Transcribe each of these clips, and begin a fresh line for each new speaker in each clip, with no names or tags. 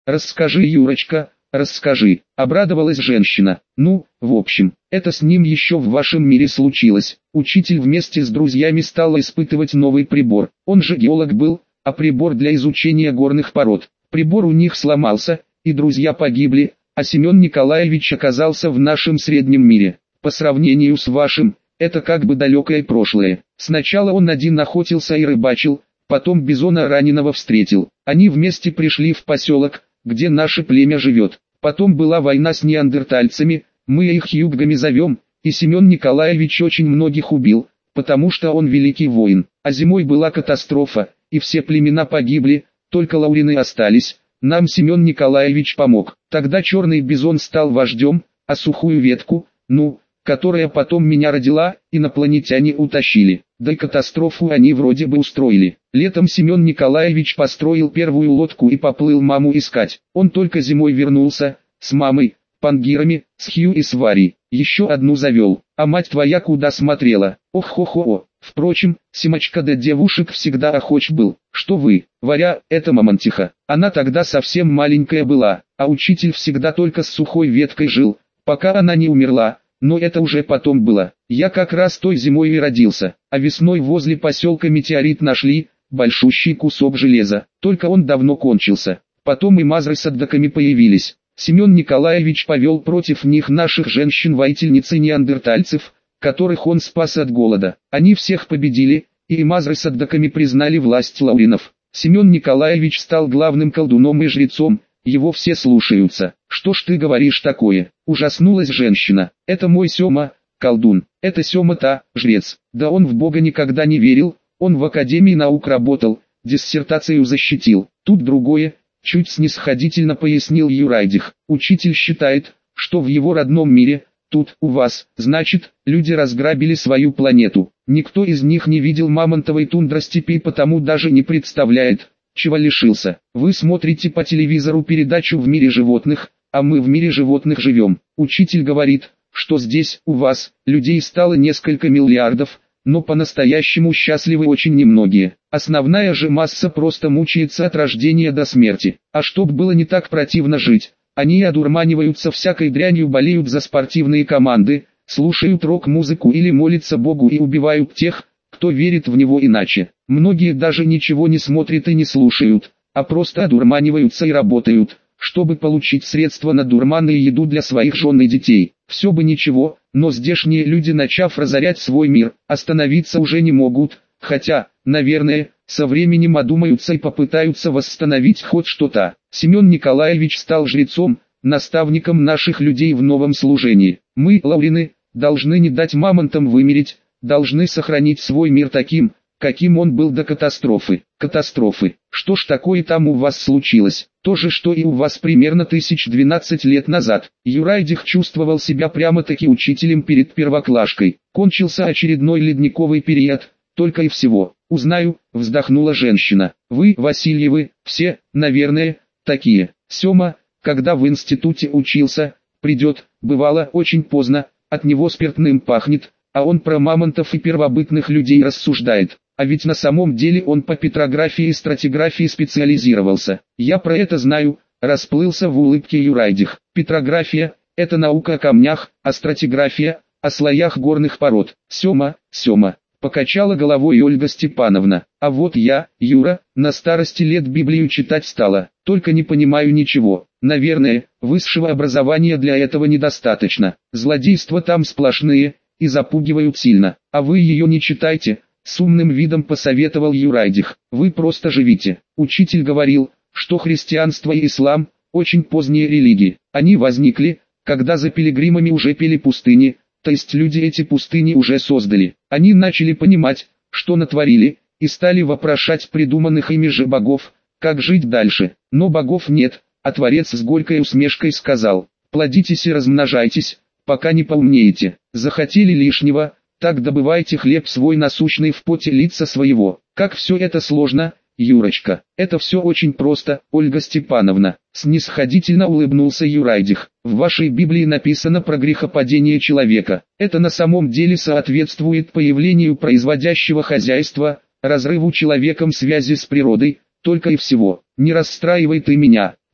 Расскажи, Юрочка, расскажи, обрадовалась женщина. Ну, в общем, это с ним еще в вашем мире случилось. Учитель вместе с друзьями стал испытывать новый прибор. Он же геолог был, а прибор для изучения горных пород. Прибор у них сломался, и друзья погибли, а Семен Николаевич оказался в нашем среднем мире. По сравнению с вашим, это как бы далекое прошлое. Сначала он один охотился и рыбачил, потом бизона раненого встретил. Они вместе пришли в поселок, где наше племя живет. Потом была война с неандертальцами, мы их юггами зовем, и Семен Николаевич очень многих убил, потому что он великий воин. А зимой была катастрофа, и все племена погибли, только лаурины остались. Нам Семен Николаевич помог. Тогда черный бизон стал вождем, а сухую ветку, которая потом меня родила, инопланетяне утащили. Да и катастрофу они вроде бы устроили. Летом Семен Николаевич построил первую лодку и поплыл маму искать. Он только зимой вернулся, с мамой, пангирами, с Хью и с Варей. Еще одну завел. А мать твоя куда смотрела? Ох-хо-хо. Впрочем, Семочка да девушек всегда охоч был. Что вы, Варя, это мамонтиха. Она тогда совсем маленькая была, а учитель всегда только с сухой веткой жил, пока она не умерла. Но это уже потом было. Я как раз той зимой и родился, а весной возле поселка метеорит нашли, большущий кусок железа. Только он давно кончился. Потом и мазры с отдаками появились. Семен Николаевич повел против них наших женщин-воительниц и неандертальцев, которых он спас от голода. Они всех победили, и мазры с отдаками признали власть лауринов. Семен Николаевич стал главным колдуном и жрецом, его все слушаются. Что ж ты говоришь такое? Ужаснулась женщина. Это мой Сема, колдун. Это Сема-то, жрец. Да он в Бога никогда не верил, он в Академии наук работал, диссертацию защитил. Тут другое, чуть снисходительно пояснил Юрайдих. Учитель считает, что в его родном мире, тут, у вас, значит, люди разграбили свою планету. Никто из них не видел мамонтовой тундростепи, потому даже не представляет, чего лишился. Вы смотрите по телевизору передачу «В мире животных», а мы в мире животных живем. Учитель говорит, что здесь, у вас, людей стало несколько миллиардов, но по-настоящему счастливы очень немногие. Основная же масса просто мучается от рождения до смерти. А чтоб было не так противно жить, они одурманиваются всякой дрянью, болеют за спортивные команды, слушают рок-музыку или молятся Богу и убивают тех, кто верит в него иначе. Многие даже ничего не смотрят и не слушают, а просто одурманиваются и работают, чтобы получить средства на дурман и еду для своих жен и детей. Все бы ничего, но здешние люди, начав разорять свой мир, остановиться уже не могут, хотя, наверное, со временем одумаются и попытаются восстановить хоть что-то. Семен Николаевич стал жрецом, наставником наших людей в новом служении. Мы, лаурины, должны не дать мамонтам вымереть, должны сохранить свой мир таким, каким он был до катастрофы. Катастрофы. Что ж такое там у вас случилось? То же, что и у вас примерно 1012 лет назад. Юрайдих чувствовал себя прямо-таки учителем перед первоклашкой. Кончился очередной ледниковый период, только и всего. Узнаю, вздохнула женщина. Вы, Васильевы, все, наверное, такие. Сема, когда в институте учился, придет, бывало, очень поздно, от него спиртным пахнет, а он про мамонтов и первобытных людей рассуждает. А ведь на самом деле он по петрографии и стратиграфии специализировался. Я про это знаю, расплылся в улыбке Юрайдих. Петрография – это наука о камнях, а стратиграфия – о слоях горных пород. Сема, покачала головой Ольга Степановна. А вот я, Юра, на старости лет Библию читать стала, только не понимаю ничего. Наверное, высшего образования для этого недостаточно. Злодейства там сплошные и запугивают сильно. А вы ее не читайте. С умным видом посоветовал Юрайдих. Вы просто живите. Учитель говорил, что христианство и ислам – очень поздние религии. Они возникли, когда за пилигримами уже пели пустыни, то есть люди эти пустыни уже создали. Они начали понимать, что натворили, и стали вопрошать придуманных ими же богов, как жить дальше. Но богов нет, а Творец с горькой усмешкой сказал: плодитесь и размножайтесь, пока не поумнеете. Захотели лишнего, так добывайте хлеб свой насущный в поте лица своего. Как все это сложно, Юрочка. Это все очень просто, Ольга Степановна. Снисходительно улыбнулся Юрайдих. В вашей Библии написано про грехопадение человека. Это на самом деле соответствует появлению производящего хозяйства, разрыву человеком связи с природой, только и всего. Не расстраивай ты меня.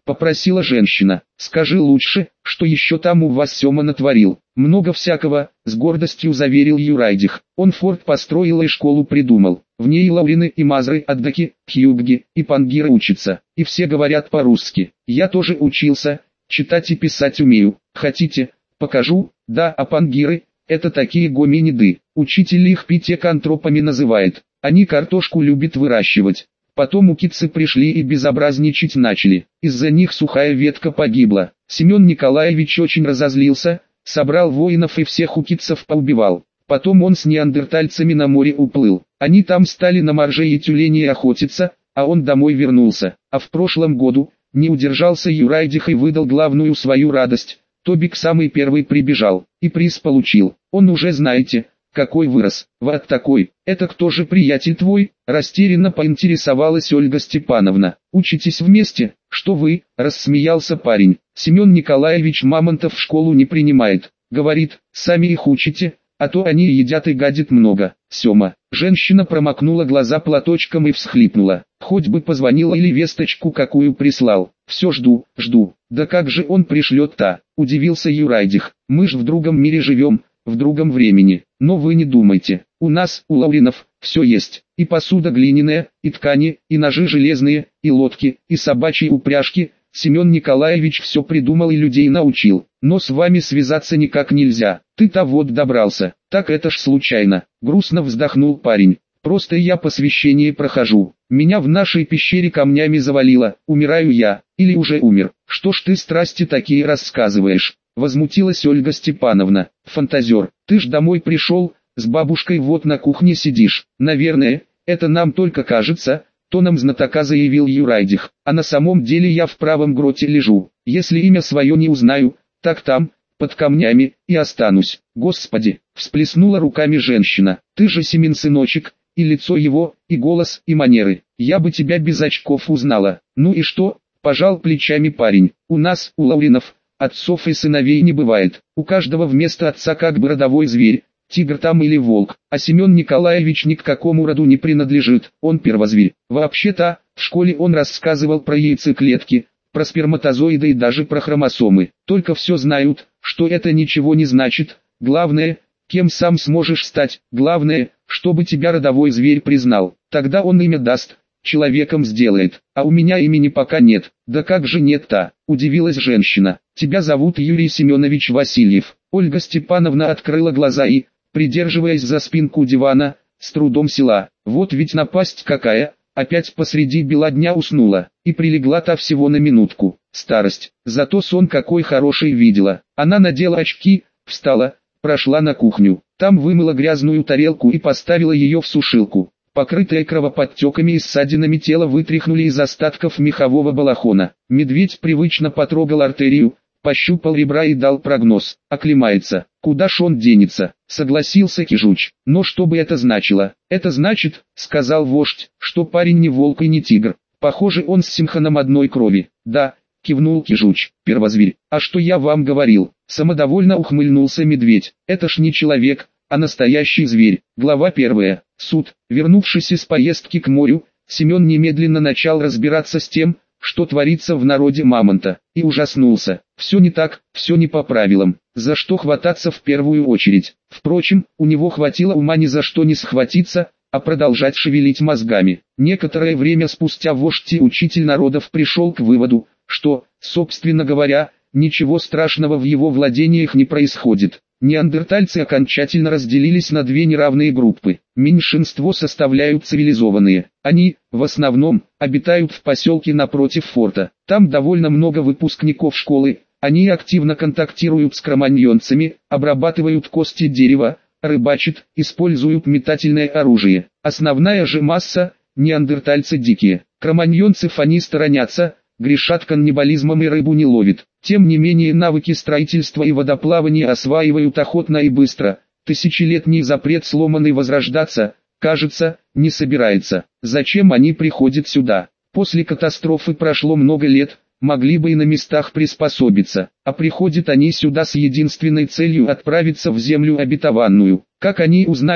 попросила женщина. Скажи лучше, что еще там у вас Сема натворил. Много всякого, с гордостью заверил Юрайдих. Он форт построил и школу придумал. В ней Лаурины и Мазры, Аддаки, Хьюбги и Пангиры учатся. И все говорят по-русски. Я тоже учился, читать и писать умею. Хотите, покажу? Да, а пангиры – это такие гоминиды. Учитель их питекантропами называет. Они картошку любят выращивать. Потом укидцы пришли и безобразничать начали. Из-за них сухая ветка погибла. Семен Николаевич очень разозлился, собрал воинов и всех укидцев поубивал. Потом он с неандертальцами на море уплыл. Они там стали на моржей и тюленей охотиться, а он домой вернулся. А в прошлом году не удержался Юрайдих и выдал главную свою радость. Тобик самый первый прибежал и приз получил. Он уже знаете, какой вырос. Вот такой. Это кто же приятель твой? Растерянно поинтересовалась Ольга Степановна. Учитесь вместе? Что вы? Рассмеялся парень. Семен Николаевич Мамонтов в школу не принимает. Говорит, сами их учите, а то они едят и гадят много. Сема. Женщина промокнула глаза платочком и всхлипнула. Хоть бы позвонила или весточку какую прислал. Все жду. Да как же он пришлет-то? Удивился Юрайдих. Мы ж в другом мире живем, в другом времени. Но вы не думайте. У нас, у Лауринов, все есть. И посуда глиняная, и ткани, и ножи железные, и лодки, и собачьи упряжки. Семен Николаевич все придумал и людей научил. Но с вами связаться никак нельзя. Ты-то вот добрался. Так это ж случайно. Грустно вздохнул парень. Просто я посвящение прохожу. Меня в нашей пещере камнями завалило. Умираю я. Или уже умер. Что ж ты страсти такие рассказываешь? Возмутилась Ольга Степановна. Фантазер, ты ж домой пришел, с бабушкой вот на кухне сидишь. Наверное, это нам только кажется, тоном знатока заявил Юрайдих. А на самом деле я в правом гроте лежу. Если имя свое не узнаю, так там, под камнями, и останусь. Господи, всплеснула руками женщина. Ты же Семен сыночек, и лицо его, и голос, и манеры. Я бы тебя без очков узнала. Ну и что? Пожал плечами парень. У нас, у Лауринов, отцов и сыновей не бывает. У каждого вместо отца как бы родовой зверь, тигр там или волк. А Семен Николаевич ни к какому роду не принадлежит, он первозверь. Вообще-то, в школе он рассказывал про яйцеклетки, про сперматозоиды и даже про хромосомы. Только все знают, что это ничего не значит. Главное, кем сам сможешь стать. Главное, чтобы тебя родовой зверь признал. Тогда он имя даст, человеком сделает. А у меня имени пока нет. Да как же нет-то? Удивилась женщина. Тебя зовут Юрий Семенович Васильев. Ольга Степановна открыла глаза и, придерживаясь за спинку дивана, с трудом села. Вот ведь напасть какая. Опять посреди бела дня уснула, и прилегла-то всего на минутку. Старость, зато сон какой хороший видела. Она надела очки, встала, прошла на кухню. Там вымыла грязную тарелку и поставила ее в сушилку. Покрытое кровоподтеками и ссадинами тело вытряхнули из остатков мехового балахона. Медведь привычно потрогал артерию, пощупал ребра и дал прогноз. Оклемается. Куда ж он денется? Согласился Кижуч. Но что бы это значило? Это значит, сказал вождь, что парень не волк и не тигр. Похоже, он с Симханом одной крови. Да, кивнул Кижуч. Первозверь. А что я вам говорил? Самодовольно ухмыльнулся медведь. Это ж не человек, а настоящий зверь. Глава 1. Суд. Вернувшись из поездки к морю, Семен немедленно начал разбираться с тем, что творится в народе Мамонта, и ужаснулся. Все не так, все не по правилам, за что хвататься в первую очередь. Впрочем, у него хватило ума ни за что не схватиться, а продолжать шевелить мозгами. Некоторое время спустя вождь и учитель народов пришел к выводу, что, собственно говоря, ничего страшного в его владениях не происходит. Неандертальцы окончательно разделились на две неравные группы. Меньшинство составляют цивилизованные. Они, в основном, обитают в поселке напротив форта. Там довольно много выпускников школы. Они активно контактируют с кроманьонцами, обрабатывают кости дерева, рыбачат, используют метательное оружие. Основная же масса – неандертальцы дикие. Кроманьонцев они сторонятся, грешат каннибализмом и рыбу не ловят. Тем не менее навыки строительства и водоплавания осваивают охотно и быстро. Тысячелетний запрет сломанный возрождаться, кажется, не собирается. Зачем они приходят сюда? После катастрофы прошло много лет, могли бы и на местах приспособиться. А приходят они сюда с единственной целью отправиться в землю обетованную. Как они узнают,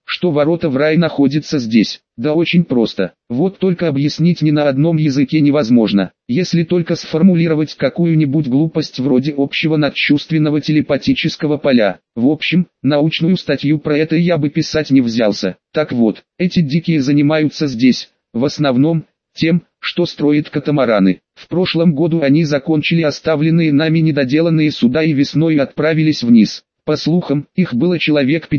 что ворота в рай находятся здесь? Да очень просто. Вот только объяснить ни на одном языке невозможно, если только сформулировать какую-нибудь глупость вроде общего надчувственного телепатического поля. В общем, научную статью про это я бы писать не взялся. Так вот, эти дикие занимаются здесь, в основном, тем, что строят катамараны. В прошлом году они закончили оставленные нами недоделанные суда и весной отправились вниз. По слухам, их было человек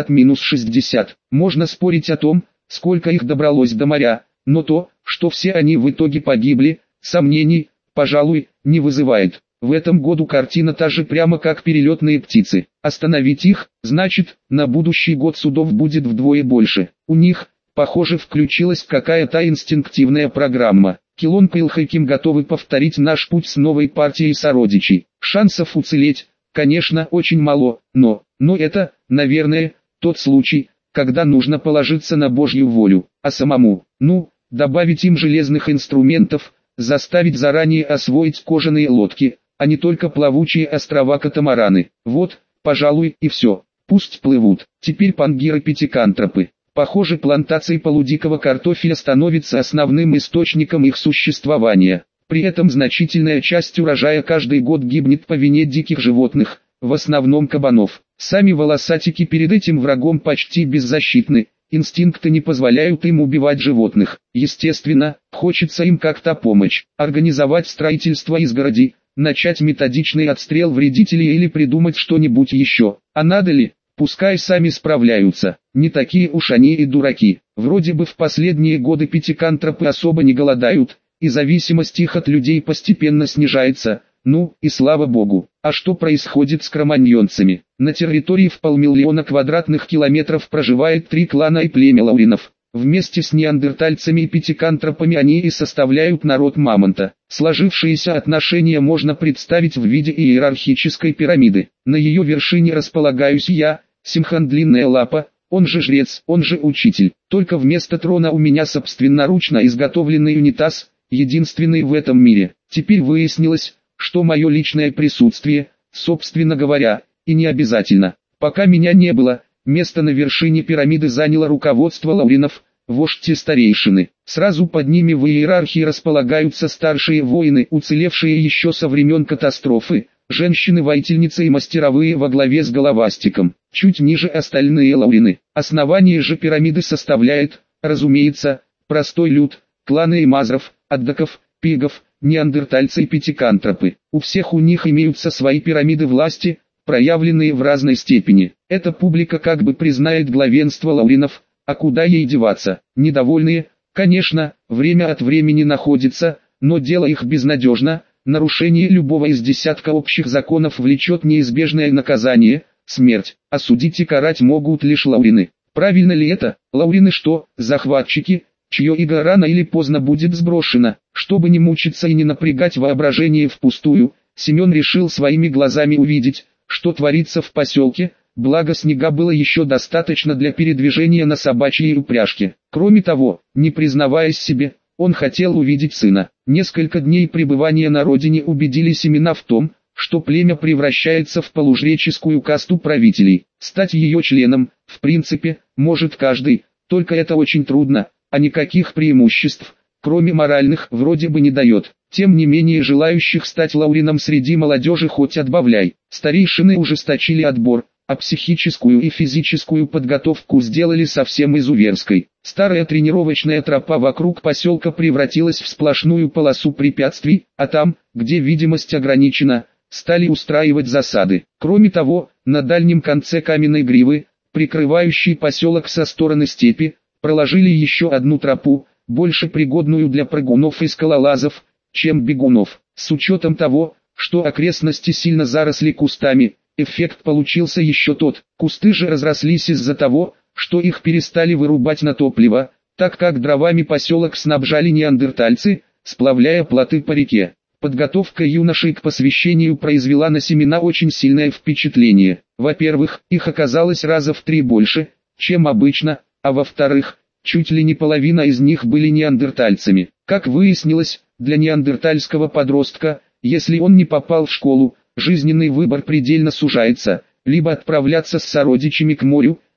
50-60. Можно спорить о том, сколько их добралось до моря, но то, что все они в итоге погибли, сомнений, пожалуй, не вызывает. В этом году картина та же прямо как перелетные птицы. Остановить их, значит, на будущий год судов будет вдвое больше. У них, похоже, включилась какая-то инстинктивная программа. Килонка и Илхайким готовы повторить наш путь с новой партией сородичей. Шансов уцелеть, конечно, очень мало, но это, наверное, тот случай, когда нужно положиться на Божью волю, а самому, добавить им железных инструментов, заставить заранее освоить кожаные лодки, а не только плавучие острова-катамараны. Вот, пожалуй, и все. Пусть плывут. Теперь пангиры-пятикантропы. Похоже, плантации полудикого картофеля становится основным источником их существования. При этом значительная часть урожая каждый год гибнет по вине диких животных, в основном кабанов. Сами волосатики перед этим врагом почти беззащитны, инстинкты не позволяют им убивать животных. Естественно, хочется им как-то помочь, организовать строительство изгороди, начать методичный отстрел вредителей или придумать что-нибудь еще. А надо ли? Пускай сами справляются, не такие уж они и дураки. Вроде бы в последние годы пятикантропы особо не голодают, и зависимость их от людей постепенно снижается, и слава богу. А что происходит с кроманьонцами? На территории в 500 000 квадратных километров проживает 3 клана и племя лауринов. Вместе с неандертальцами и пятикантропами они и составляют народ мамонта. Сложившиеся отношения можно представить в виде иерархической пирамиды. На ее вершине располагаюсь я, Симхан Длинная Лапа, он же жрец, он же учитель. Только вместо трона у меня собственноручно изготовленный унитаз, единственный в этом мире. Теперь выяснилось, что мое личное присутствие, собственно говоря, и не обязательно. Пока меня не было, место на вершине пирамиды заняло руководство лауринов, вождь старейшины. Сразу под ними в иерархии располагаются старшие воины, уцелевшие еще со времен катастрофы, женщины-воительницы и мастеровые во главе с головастиком. Чуть ниже остальные лаурины. Основание же пирамиды составляет, разумеется, простой люд, кланы эмазров, аддаков, пигов, неандертальцы и пятикантропы. У всех у них имеются свои пирамиды власти, проявленные в разной степени. Эта публика как бы признает главенство лауринов, а куда ей деваться? Недовольные, конечно, время от времени находятся, но дело их безнадежно. Нарушение любого из десятка общих законов влечет неизбежное наказание, смерть. Осудить и карать могут лишь лаурины. Правильно ли это? Лаурины что, захватчики, чье иго рано или поздно будет сброшено? Чтобы не мучиться и не напрягать воображение впустую, Семен решил своими глазами увидеть, что творится в поселке, благо снега было еще достаточно для передвижения на собачьей упряжке. Кроме того, не признаваясь себе, он хотел увидеть сына. Несколько дней пребывания на родине убедили Семена в том, что племя превращается в полужреческую касту правителей. Стать ее членом, в принципе, может каждый, только это очень трудно, а никаких преимуществ, кроме моральных, вроде бы не дает. Тем не менее желающих стать лаурином среди молодежи хоть отбавляй. Старейшины ужесточили отбор, а психическую и физическую подготовку сделали совсем изуверской. Старая тренировочная тропа вокруг поселка превратилась в сплошную полосу препятствий, а там, где видимость ограничена, стали устраивать засады. Кроме того, на дальнем конце каменной гривы, прикрывающей поселок со стороны степи, проложили еще одну тропу, больше пригодную для прыгунов и скалолазов, чем бегунов. С учетом того, что окрестности сильно заросли кустами, эффект получился еще тот. Кусты же разрослись из-за того, что их перестали вырубать на топливо, так как дровами поселок снабжали неандертальцы, сплавляя плоты по реке. Подготовка юношей к посвящению произвела на Семена очень сильное впечатление. Во-первых, их оказалось раза в 3 больше, чем обычно, а во-вторых, чуть ли не половина из них были неандертальцами. Как выяснилось, для неандертальского подростка, если он не попал в школу, жизненный выбор предельно сужается: либо отправляться с сородичами к морю,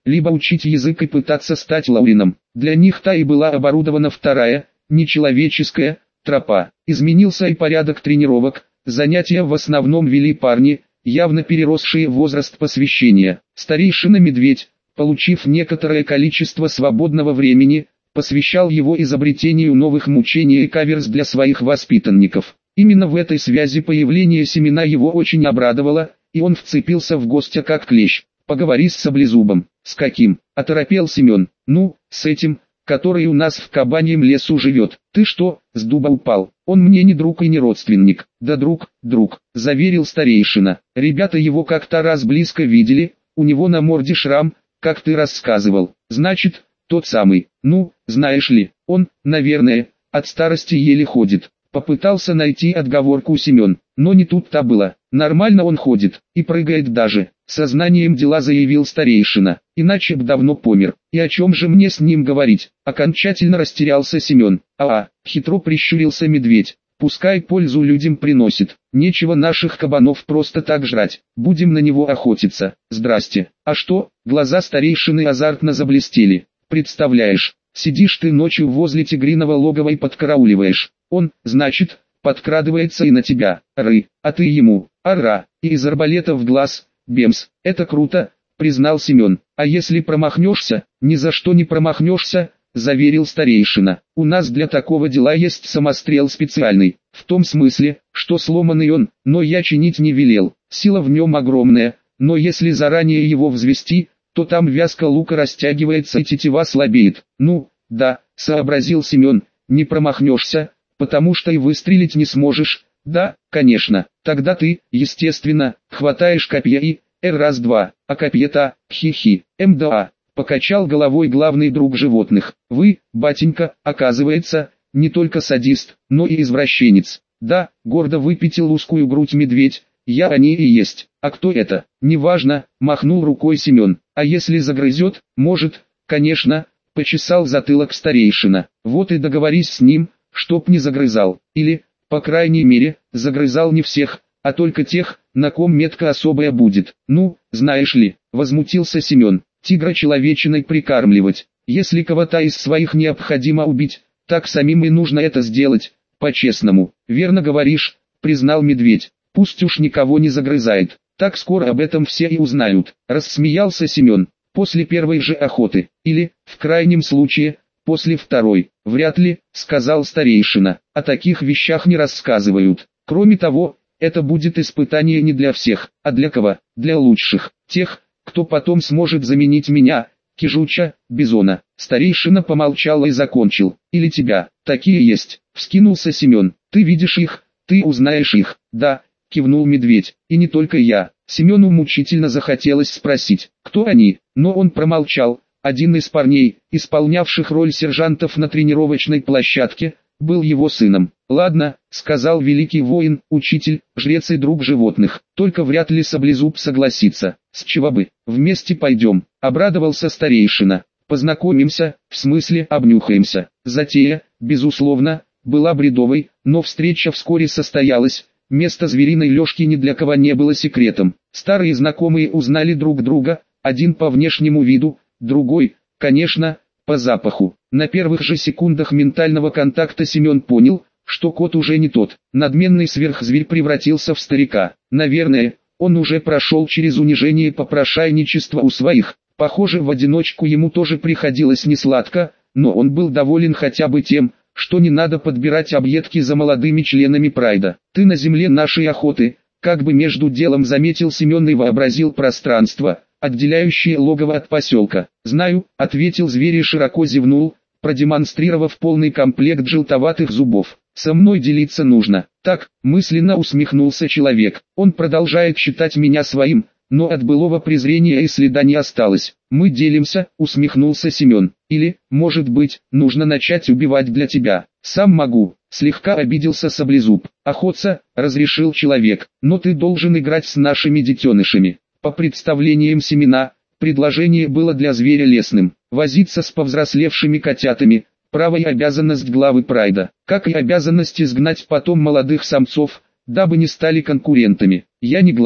либо учить язык и пытаться стать Лаурином. Для них та и была оборудована вторая, нечеловеческая, тропа. Изменился и порядок тренировок, занятия в основном вели парни, явно переросшие возраст посвящения. Старейшина Медведь, получив некоторое количество свободного времени, посвящал его изобретению новых мучений и каверз для своих воспитанников. Именно в этой связи появление Семена его очень обрадовало, и он вцепился в гостя как клещ. «Поговори с Саблезубом». «С каким?» – оторопел Семен. «Ну, с этим, который у нас в Кабаньем лесу живет». «Ты что, с дуба упал? Он мне не друг и не родственник». «Да друг, заверил старейшина. Ребята его как-то раз близко видели, у него на морде шрам, как ты рассказывал. Значит, тот самый. Ну, знаешь ли, он, наверное, от старости еле ходит». Попытался найти отговорку Семен, но не тут-то было. Нормально он ходит, и прыгает даже. Сознанием дела заявил старейшина, иначе б давно помер. И о чем же мне с ним говорить? Окончательно растерялся Семен. Хитро прищурился Медведь. Пускай пользу людям приносит. Нечего наших кабанов просто так жрать. Будем на него охотиться. Здрасте. А что? Глаза старейшины азартно заблестели. Представляешь, сидишь ты ночью возле тигриного логова и подкарауливаешь. Он, значит, подкрадывается и на тебя, а ты ему, ара, и из арбалета в глаз, бемс. Это круто, признал Семен. А если промахнешься? Ни за что не промахнешься, заверил старейшина. У нас для такого дела есть самострел специальный, в том смысле, что сломанный он, но я чинить не велел. Сила в нем огромная, но если заранее его взвести, то там вязка лука растягивается и тетива слабеет. Ну, да, сообразил Семен, не промахнешься, потому что и выстрелить не сможешь. Да, конечно, тогда ты, естественно, хватаешь копья и, раз-два, а копье-то, хи-хи, МДА, покачал головой главный друг животных. Вы, батенька, оказывается, не только садист, но и извращенец. Да, гордо выпятил узкую грудь Медведь, я о ней и есть. А кто это? Неважно, махнул рукой Семен. А если загрызет, может, конечно, почесал затылок старейшина. Вот и договорись с ним, чтоб не загрызал, или, по крайней мере, загрызал не всех, а только тех, на ком метка особая будет. Ну, знаешь ли, возмутился Семен, тигра человечиной прикармливать. Если кого-то из своих необходимо убить, так самим и нужно это сделать, по-честному. Верно говоришь, признал Медведь, пусть уж никого не загрызает, так скоро об этом все и узнают. Рассмеялся Семен, после первой же охоты, или, в крайнем случае, после второй. Вряд ли, сказал старейшина, о таких вещах не рассказывают. Кроме того, это будет испытание не для всех, а для кого? Для лучших, тех, кто потом сможет заменить меня, Кижуча, Бизона. Старейшина помолчал и закончил. Или тебя, такие есть, вскинулся Семен. Ты видишь их, ты узнаешь их. Да, кивнул Медведь, и не только я. Семену мучительно захотелось спросить, кто они, но он промолчал. Один из парней, исполнявших роль сержантов на тренировочной площадке, был его сыном. «Ладно», — сказал великий воин, учитель, жрец и друг животных, «только вряд ли Саблезуб согласится». «С чего бы? Вместе пойдем», — обрадовался старейшина. «Познакомимся, в смысле обнюхаемся». Затея, безусловно, была бредовой, но встреча вскоре состоялась. Место звериной лёжки ни для кого не было секретом. Старые знакомые узнали друг друга, один по внешнему виду, другой, конечно, по запаху. На первых же секундах ментального контакта Семен понял, что кот уже не тот. Надменный сверхзверь превратился в старика. Наверное, он уже прошел через унижение попрошайничества у своих. Похоже, в одиночку ему тоже приходилось несладко, но он был доволен хотя бы тем, что не надо подбирать объедки за молодыми членами прайда. «Ты на земле нашей охоты», как бы между делом заметил Семен и вообразил пространство, отделяющее логово от поселка. «Знаю», — ответил зверь и широко зевнул, продемонстрировав полный комплект желтоватых зубов. «Со мной делиться нужно». «Так», — мысленно усмехнулся человек, «он продолжает считать меня своим, но от былого презрения и следа не осталось». «Мы делимся», — усмехнулся Семен. «Или, может быть, нужно начать убивать для тебя». «Сам могу», — слегка обиделся Саблезуб. «Охотца», — разрешил человек, «но ты должен играть с нашими детенышами». По представлениям Семена, предложение было для зверя лесным. Возиться с повзрослевшими котятами – право и обязанность главы прайда, как и обязанность изгнать потом молодых самцов, дабы не стали конкурентами. «Я не главный»,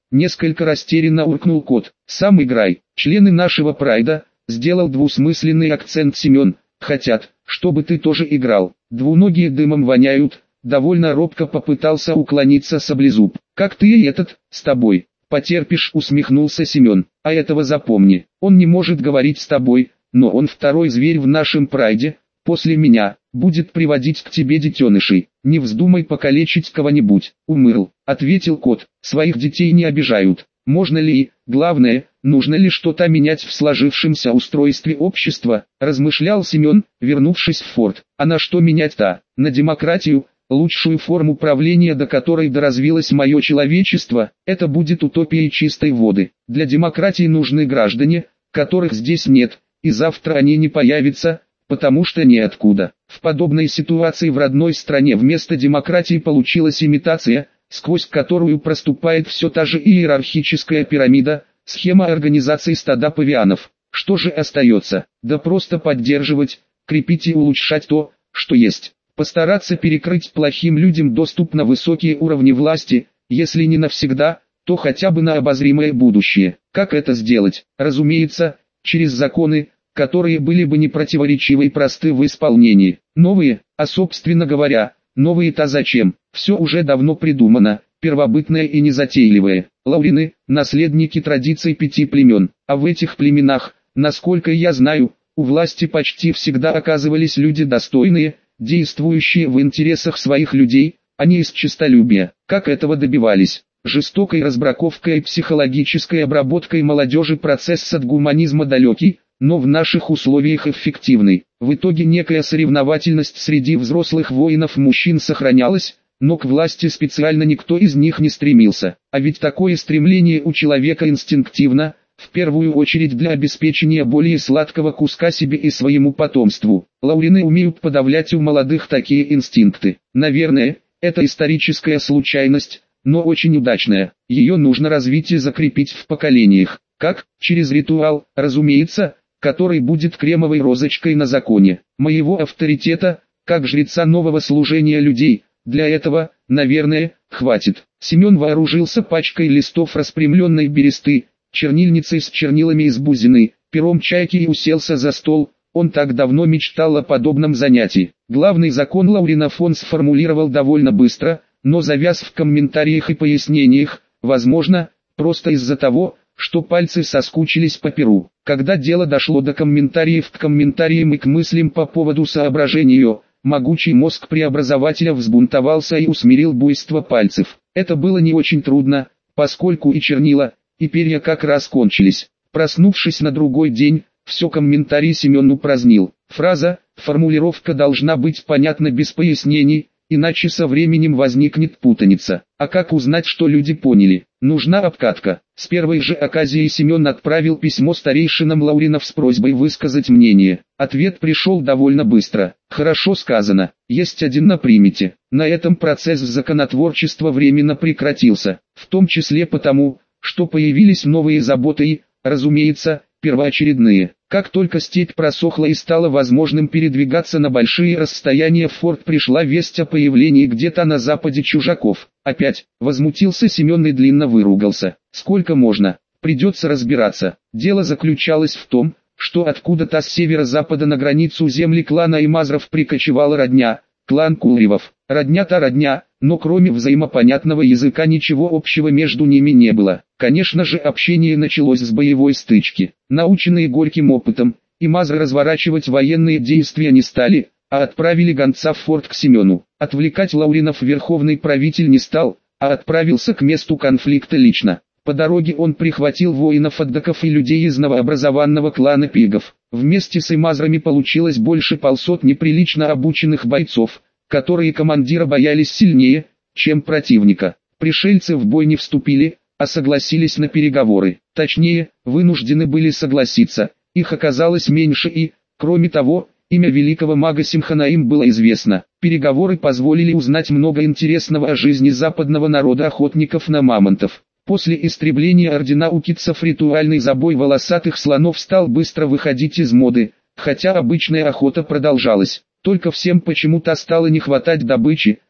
Несколько растерянно уркнул кот. Сам играй. Члены нашего прайда, сделал двусмысленный акцент Семен, хотят, чтобы ты тоже играл. Двуногие дымом воняют. Довольно робко попытался уклониться Саблезуб. Как ты и этот, с тобой. Потерпишь, усмехнулся Семен. А этого запомни. Он не может говорить с тобой, но он второй зверь в нашем прайде. После меня, будет приводить к тебе детенышей. Не вздумай покалечить кого-нибудь. Умырл, ответил кот. Своих детей не обижают. Можно ли, главное, нужно ли что-то менять в сложившемся устройстве общества, размышлял Семен, вернувшись в форт. А на что менять-то? На демократию, лучшую форму правления, до которой доразвилось мое человечество, это будет утопией чистой воды. Для демократии нужны граждане, которых здесь нет, и завтра они не появятся, потому что неоткуда. В подобной ситуации в родной стране вместо демократии получилась имитация, сквозь которую проступает все та же иерархическая пирамида, схема организации стада павианов. Что же остается? Да просто поддерживать, крепить и улучшать то, что есть. Постараться перекрыть плохим людям доступ на высокие уровни власти, если не навсегда, то хотя бы на обозримое будущее. Как это сделать? Разумеется, через законы, которые были бы непротиворечивы и просты в исполнении. Новые, а собственно говоря, новые-то зачем? Все уже давно придумано, первобытное и незатейливое. Лаурины – наследники традиций 5 племен, а в этих племенах, насколько я знаю, у власти почти всегда оказывались люди достойные, действующие в интересах своих людей, а не из честолюбия. Как этого добивались? Жестокой разбраковкой и психологической обработкой молодежи. Процесс от гуманизма далекий, но в наших условиях эффективный. В итоге некая соревновательность среди взрослых воинов-мужчин сохранялась, но к власти специально никто из них не стремился. А ведь такое стремление у человека инстинктивно, в первую очередь для обеспечения более сладкого куска себе и своему потомству. Лаурины умеют подавлять у молодых такие инстинкты. Наверное, это историческая случайность, но очень удачная. Ее нужно развить и закрепить в поколениях. Как? Через ритуал, разумеется, который будет кремовой розочкой на законе. Моего авторитета, как жреца нового служения людей, для этого, наверное, хватит. Семен вооружился пачкой листов распрямленной бересты, чернильницей с чернилами из бузины, пером чайки и уселся за стол. Он так давно мечтал о подобном занятии. Главный закон Лауринофон сформулировал довольно быстро, но завяз в комментариях и пояснениях, возможно, просто из-за того, что пальцы соскучились по перу. Когда дело дошло до комментариев к комментариям и к мыслям по поводу соображения, могучий мозг преобразователя взбунтовался и усмирил буйство пальцев. Это было не очень трудно, поскольку и чернила, и перья как раз кончились. Проснувшись на другой день, все комментарий Семен упразднил. Фраза, формулировка должна быть понятна без пояснений, иначе со временем возникнет путаница. А как узнать, что люди поняли? Нужна обкатка. С первой же оказией Семен отправил письмо старейшинам Лауринов с просьбой высказать мнение. Ответ пришел довольно быстро. Хорошо сказано, есть один на примете. На этом процесс законотворчества временно прекратился, в том числе потому, что появились новые заботы и, разумеется, первоочередные. Как только степь просохла и стало возможным передвигаться на большие расстояния, в форт пришла весть о появлении где-то на западе чужаков. Опять, возмутился Семен и длинно выругался. Сколько можно? Придется разбираться. Дело заключалось в том, что откуда-то с северо-запада на границу земли клана Имазров прикочевала родня, клан Кулревов. Родня-то родня, но кроме взаимопонятного языка ничего общего между ними не было. Конечно же, общение началось с боевой стычки. Наученные горьким опытом, Имазры разворачивать военные действия не стали, а отправили гонца в форт к Семену. Отвлекать Лауринов верховный правитель не стал, а отправился к месту конфликта лично. По дороге он прихватил воинов-аддаков и людей из новообразованного клана Пигов. Вместе с Имазрами получилось больше полсотни прилично обученных бойцов, которые командира боялись сильнее, чем противника. Пришельцы в бой не вступили, а согласились на переговоры. Точнее, вынуждены были согласиться, их оказалось меньше и, кроме того, имя великого мага Симхана им было известно. Переговоры позволили узнать много интересного о жизни западного народа охотников на мамонтов. После истребления ордена укитцев ритуальный забой волосатых слонов стал быстро выходить из моды, хотя обычная охота продолжалась. Только всем почему-то стало не хватать добычи,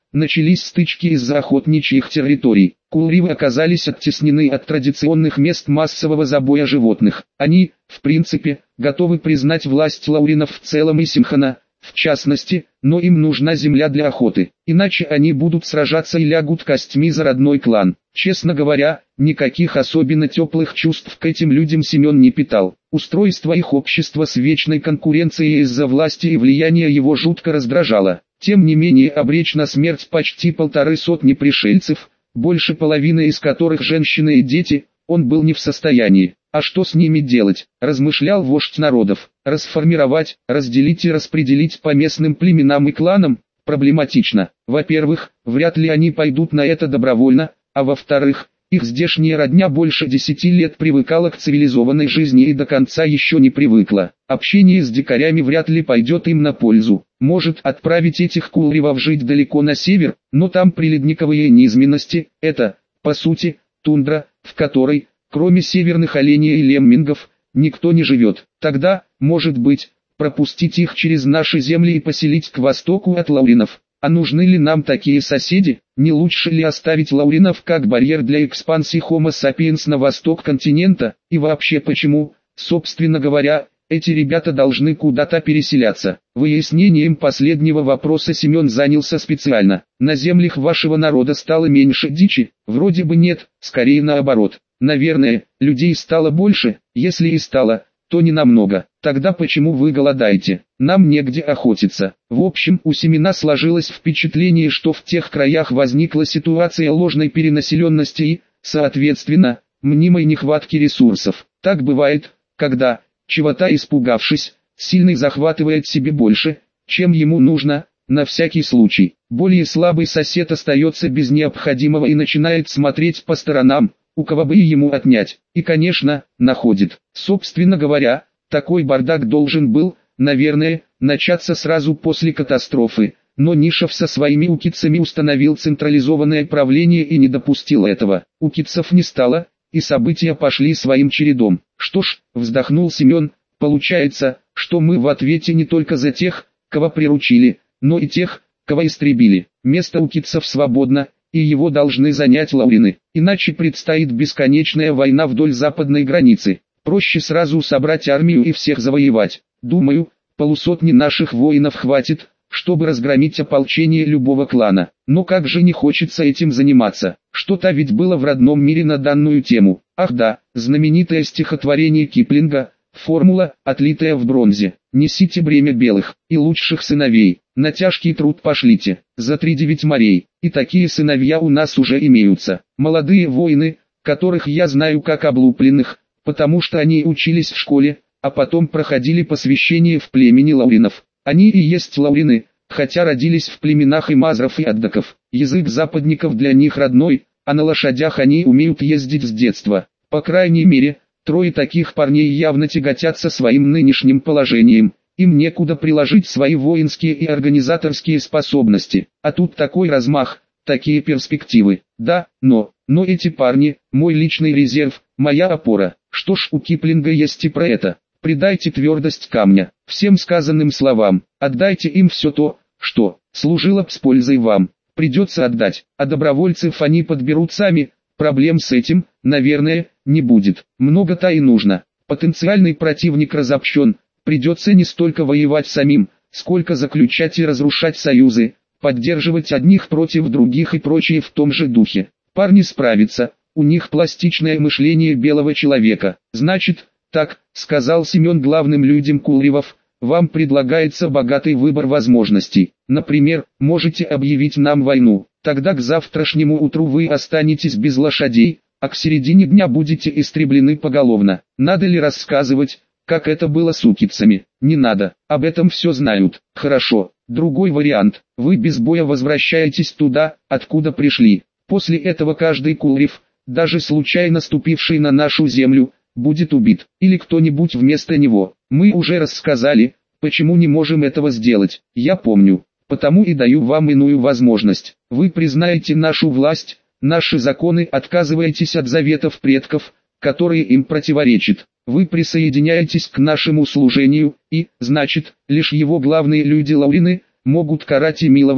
начались стычки из-за охотничьих территорий. Кулривы оказались оттеснены от традиционных мест массового забоя животных. Они, в принципе, готовы признать власть лауринов в целом и Симхана, в частности, но им нужна земля для охоты, иначе они будут сражаться и лягут костьми за родной клан. Честно говоря, никаких особенно теплых чувств к этим людям Семен не питал. Устройство их общества с вечной конкуренцией из-за власти и влияния его жутко раздражало. Тем не менее обречь на смерть почти 150 пришельцев, больше половины из которых женщины и дети, он был не в состоянии. А что с ними делать, размышлял вождь народов. Расформировать, разделить и распределить по местным племенам и кланам проблематично. Во-первых, вряд ли они пойдут на это добровольно, а во-вторых, их здешняя родня больше 10 лет привыкала к цивилизованной жизни и до конца еще не привыкла. Общение с дикарями вряд ли пойдет им на пользу. Может отправить этих кулривов жить далеко на север, но там приледниковые низменности, это, по сути, тундра, в которой, кроме северных оленей и леммингов, никто не живет. Тогда, может быть, пропустить их через наши земли и поселить к востоку от лауринов. А нужны ли нам такие соседи? Не лучше ли оставить лауринов как барьер для экспансии Homo sapiens на восток континента? И вообще почему, собственно говоря, эти ребята должны куда-то переселяться? Выяснением последнего вопроса Семен занялся специально. На землях вашего народа стало меньше дичи? Вроде бы нет, скорее наоборот. Наверное, людей стало больше, если и стало, то не намного. Тогда почему вы голодаете? Нам негде охотиться. В общем, у Семена сложилось впечатление, что в тех краях возникла ситуация ложной перенаселенности и, соответственно, мнимой нехватки ресурсов. Так бывает, когда, чего-то испугавшись, сильный захватывает себе больше, чем ему нужно, на всякий случай. Более слабый сосед остается без необходимого и начинает смотреть по сторонам, у кого бы ему отнять, и, конечно, находит. Собственно говоря, такой бардак должен был, наверное, начаться сразу после катастрофы, но Нишев со своими укидцами установил централизованное правление и не допустил этого. Укидцев не стало, и события пошли своим чередом. Что ж, вздохнул Семен, получается, что мы в ответе не только за тех, кого приручили, но и тех, кого истребили. Место укидцев свободно, и его должны занять лаурины, иначе предстоит бесконечная война вдоль западной границы. Проще сразу собрать армию и всех завоевать. Думаю, 150 наших воинов хватит, чтобы разгромить ополчение любого клана. Но как же не хочется этим заниматься. Что-то ведь было в родном мире на данную тему. Ах да, знаменитое стихотворение Киплинга, формула, отлитая в бронзе. Несите бремя белых и лучших сыновей, на тяжкий труд пошлите, за 3-9 морей. И такие сыновья у нас уже имеются. Молодые воины, которых я знаю как облупленных, потому что они учились в школе, а потом проходили посвящение в племени лауринов. Они и есть лаурины, хотя родились в племенах и мазров и аддаков. Язык западников для них родной, а на лошадях они умеют ездить с детства. По крайней мере, 3 таких парней явно тяготятся своим нынешним положением. Им некуда приложить свои воинские и организаторские способности. А тут такой размах, такие перспективы. Да, но эти парни, мой личный резерв, моя опора. Что ж, у Киплинга есть и про это. Придайте твердость камня всем сказанным словам. Отдайте им все то, что служило б с пользой вам. Придется отдать, а добровольцев они подберут сами. Проблем с этим, наверное, не будет. Много-то и нужно. Потенциальный противник разобщен. Придется не столько воевать самим, сколько заключать и разрушать союзы, поддерживать одних против других и прочее в том же духе. Парни справятся, у них пластичное мышление белого человека. Значит, так, сказал Семен главным людям кулривов, вам предлагается богатый выбор возможностей. Например, можете объявить нам войну, тогда к завтрашнему утру вы останетесь без лошадей, а к середине дня будете истреблены поголовно. Надо ли рассказывать, как это было с укидцами? Не надо, об этом все знают. Хорошо, другой вариант. Вы без боя возвращаетесь туда, откуда пришли. После этого каждый кулрив, даже случайно ступивший на нашу землю, будет убит, или кто-нибудь вместо него. Мы уже рассказали, почему не можем этого сделать. Я помню, потому и даю вам иную возможность. Вы признаете нашу власть, наши законы, отказываетесь от заветов предков, которые им противоречат. Вы присоединяетесь к нашему служению, и, значит, лишь его главные люди лаурины, могут карать и миловать,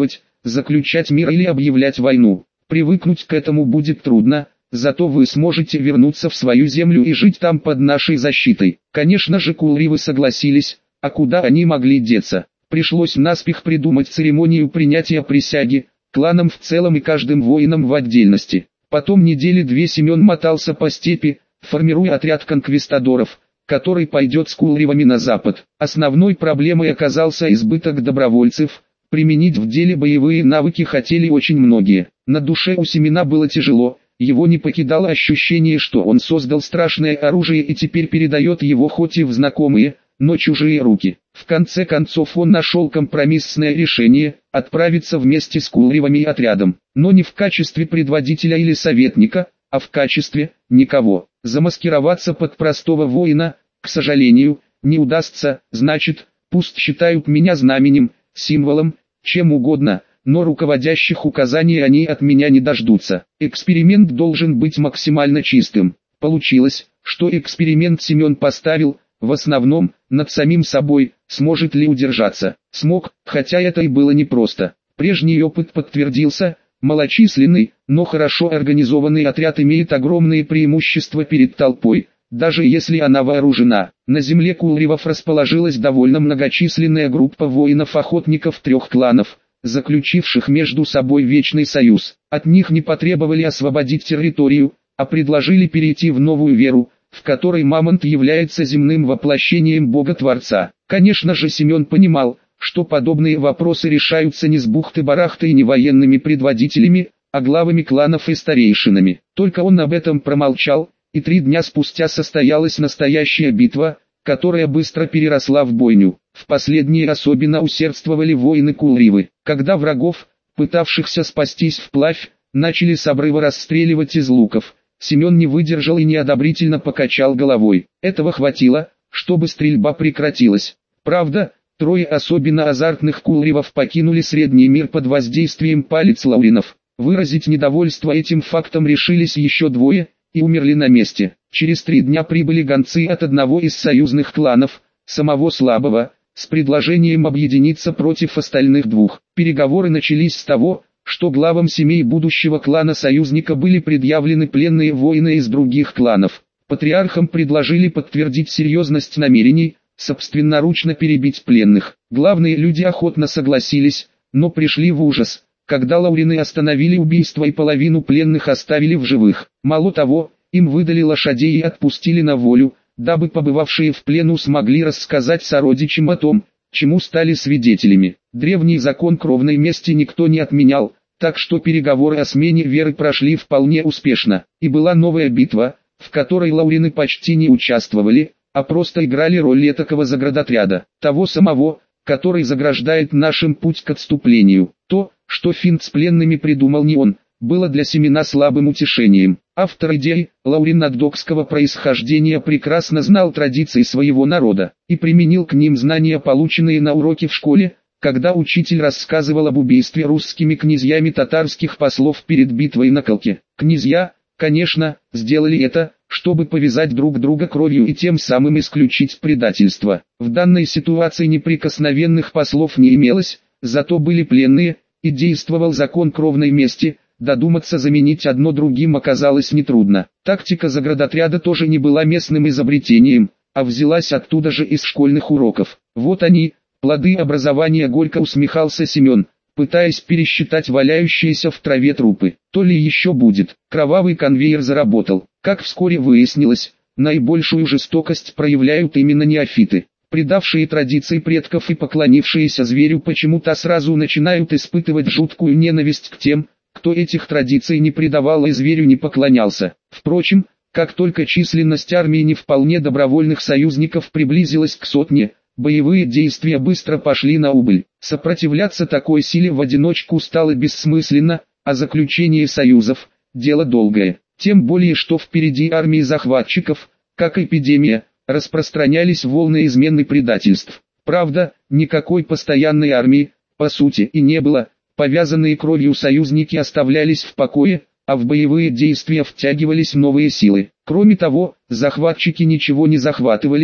заключать мир или объявлять войну. Привыкнуть к этому будет трудно, зато вы сможете вернуться в свою землю и жить там под нашей защитой. Конечно же кулривы согласились, а куда они могли деться? Пришлось наспех придумать церемонию принятия присяги, кланам в целом и каждым воином в отдельности. Потом недели две Семен мотался по степи, формируя отряд конквистадоров, который пойдет с кулривами на запад. Основной проблемой оказался избыток добровольцев. Применить в деле боевые навыки хотели очень многие. На душе у Семена было тяжело, его не покидало ощущение, что он создал страшное оружие и теперь передает его хоть и в знакомые, но чужие руки. В конце концов он нашел компромиссное решение – отправиться вместе с кулривами и отрядом, но не в качестве предводителя или советника, а в качестве никого. Замаскироваться под простого воина, к сожалению, не удастся, значит, пусть считают меня знаменем, символом, чем угодно, но руководящих указаний они от меня не дождутся. Эксперимент должен быть максимально чистым. Получилось, что эксперимент Семен поставил, в основном, над самим собой, сможет ли удержаться. Смог, хотя это и было непросто. Прежний опыт подтвердился, малочисленный, но хорошо организованный отряд имеет огромные преимущества перед толпой, даже если она вооружена. На земле кулривов расположилась довольно многочисленная группа воинов-охотников трех кланов, заключивших между собой вечный союз. От них не потребовали освободить территорию, а предложили перейти в новую веру, в которой Мамонт является земным воплощением Бога-Творца. Конечно же Семен понимал, что подобные вопросы решаются не с бухты-барахты и не военными предводителями, а главами кланов и старейшинами. Только он об этом промолчал, и 3 дня спустя состоялась настоящая битва, которая быстро переросла в бойню. В последние особенно усердствовали воины кулривы. Когда врагов, пытавшихся спастись вплавь, начали с обрыва расстреливать из луков, Семен не выдержал и неодобрительно покачал головой. Этого хватило, чтобы стрельба прекратилась. Правда, 3 особенно азартных кулривов покинули средний мир под воздействием палец лауринов. Выразить недовольство этим фактом решились еще 2, и умерли на месте. Через 3 дня прибыли гонцы от одного из союзных кланов, самого слабого, с предложением объединиться против остальных 2. Переговоры начались с того, что главам семей будущего клана-союзника были предъявлены пленные воины из других кланов. Патриархам предложили подтвердить серьезность намерений, собственноручно перебить пленных. Главные люди охотно согласились, но пришли в ужас, когда лаурины остановили убийство и половину пленных оставили в живых. Мало того, им выдали лошадей и отпустили на волю, дабы побывавшие в плену смогли рассказать сородичам о том, чему стали свидетелями. Древний закон кровной мести никто не отменял, так что переговоры о смене веры прошли вполне успешно. И была новая битва, в которой лаурины почти не участвовали, а просто играли роль этакого заградотряда, того самого, который заграждает нашим путь к отступлению. То, что финт с пленными придумал не он, было для Семена слабым утешением. Автор идеи, лаурин наддокского происхождения, прекрасно знал традиции своего народа и применил к ним знания, полученные на уроке в школе, когда учитель рассказывал об убийстве русскими князьями татарских послов перед битвой на Калке. Князья, конечно, сделали это, чтобы повязать друг друга кровью и тем самым исключить предательство. В данной ситуации неприкосновенных послов не имелось, зато были пленные, и действовал закон кровной мести. Додуматься заменить одно другим оказалось нетрудно. Тактика заградотряда тоже не была местным изобретением, а взялась оттуда же из школьных уроков. Вот они, плоды образования, горько усмехался Семен, пытаясь пересчитать валяющиеся в траве трупы. То ли еще будет. Кровавый конвейер заработал. Как вскоре выяснилось, наибольшую жестокость проявляют именно неофиты. Предавшие традиции предков и поклонившиеся зверю почему-то сразу начинают испытывать жуткую ненависть к тем, кто этих традиций не предавал и зверю не поклонялся. Впрочем, как только численность армии не вполне добровольных союзников приблизилась к 100, боевые действия быстро пошли на убыль. Сопротивляться такой силе в одиночку стало бессмысленно, а заключение союзов – дело долгое. Тем более, что впереди армии захватчиков, как эпидемия, распространялись волны измен и предательств. Правда, никакой постоянной армии, по сути, и не было. Повязанные кровью союзники оставлялись в покое, а в боевые действия втягивались новые силы. Кроме того, захватчики ничего не захватывали,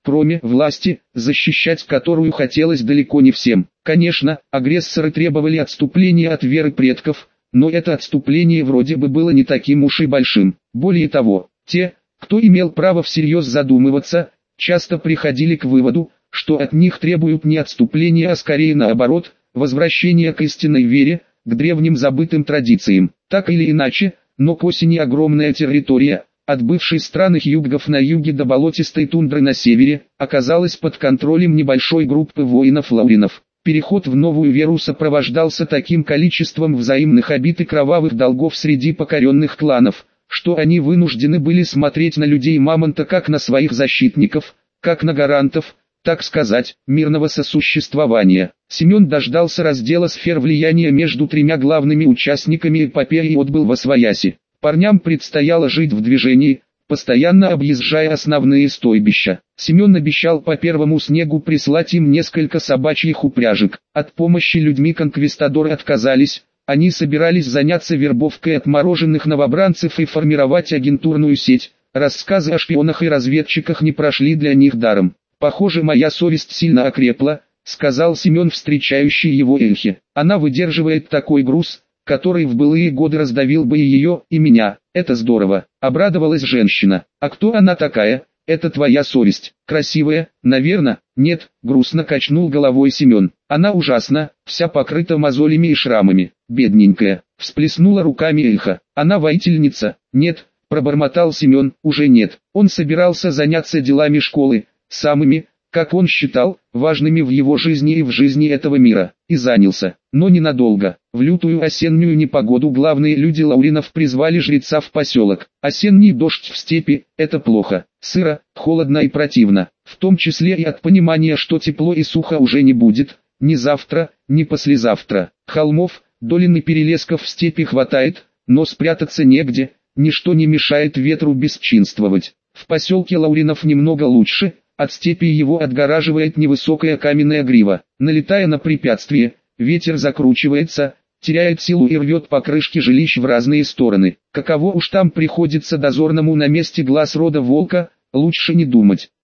«Газпроме» власти, защищать которую хотелось далеко не всем. Конечно, агрессоры требовали отступления от веры предков, но это отступление вроде бы было не таким уж и большим. Более того, те, кто имел право всерьез задумываться, часто приходили к выводу, что от них требуют не отступления, а скорее наоборот, возвращения к истинной вере, к древним забытым традициям. Так или иначе, но к осени огромная территория, от бывшей страны Хьюггов на юге до болотистой тундры на севере, оказалась под контролем небольшой группы воинов-лауринов. Переход в новую веру сопровождался таким количеством взаимных обид и кровавых долгов среди покоренных кланов, что они вынуждены были смотреть на людей Мамонта как на своих защитников, как на гарантов, так сказать, мирного сосуществования. Семен дождался раздела сфер влияния между тремя главными участниками эпопеи и отбыл восвояси. Парням предстояло жить в движении, постоянно объезжая основные стойбища. Семен обещал по первому снегу прислать им несколько собачьих упряжек. От помощи людьми конквистадоры отказались, они собирались заняться вербовкой отмороженных новобранцев и формировать агентурную сеть. Рассказы о шпионах и разведчиках не прошли для них даром. «Похоже, моя совесть сильно окрепла», — сказал Семен встречающий его Эльхе. «Она выдерживает такой груз, который в былые годы раздавил бы и ее, и меня. Это здорово», — обрадовалась женщина. «А кто она такая? Это твоя совесть. Красивая, наверное?» «Нет», — грустно качнул головой Семен. «Она ужасна, вся покрыта мозолями и шрамами. Бедненькая», — всплеснула руками Эльха. «Она воительница?» «Нет», — пробормотал Семен, — «уже нет». Он собирался заняться делами школы, самыми, как он считал, важными в его жизни и в жизни этого мира, и занялся, но ненадолго. В лютую осеннюю непогоду главные люди Лауринов призвали жреца в поселок. Осенний дождь в степи – это плохо, сыро, холодно и противно, в том числе и от понимания, что тепло и сухо уже не будет, ни завтра, ни послезавтра. Холмов, долин и перелесков в степи хватает, но спрятаться негде, ничто не мешает ветру бесчинствовать. В поселке Лауринов немного лучше. От степи его отгораживает невысокая каменная грива. Налетая на препятствие, ветер закручивается, теряет силу и рвет покрышки жилищ в разные стороны. Каково уж там приходится дозорному на месте глаз рода волка, лучше не думать.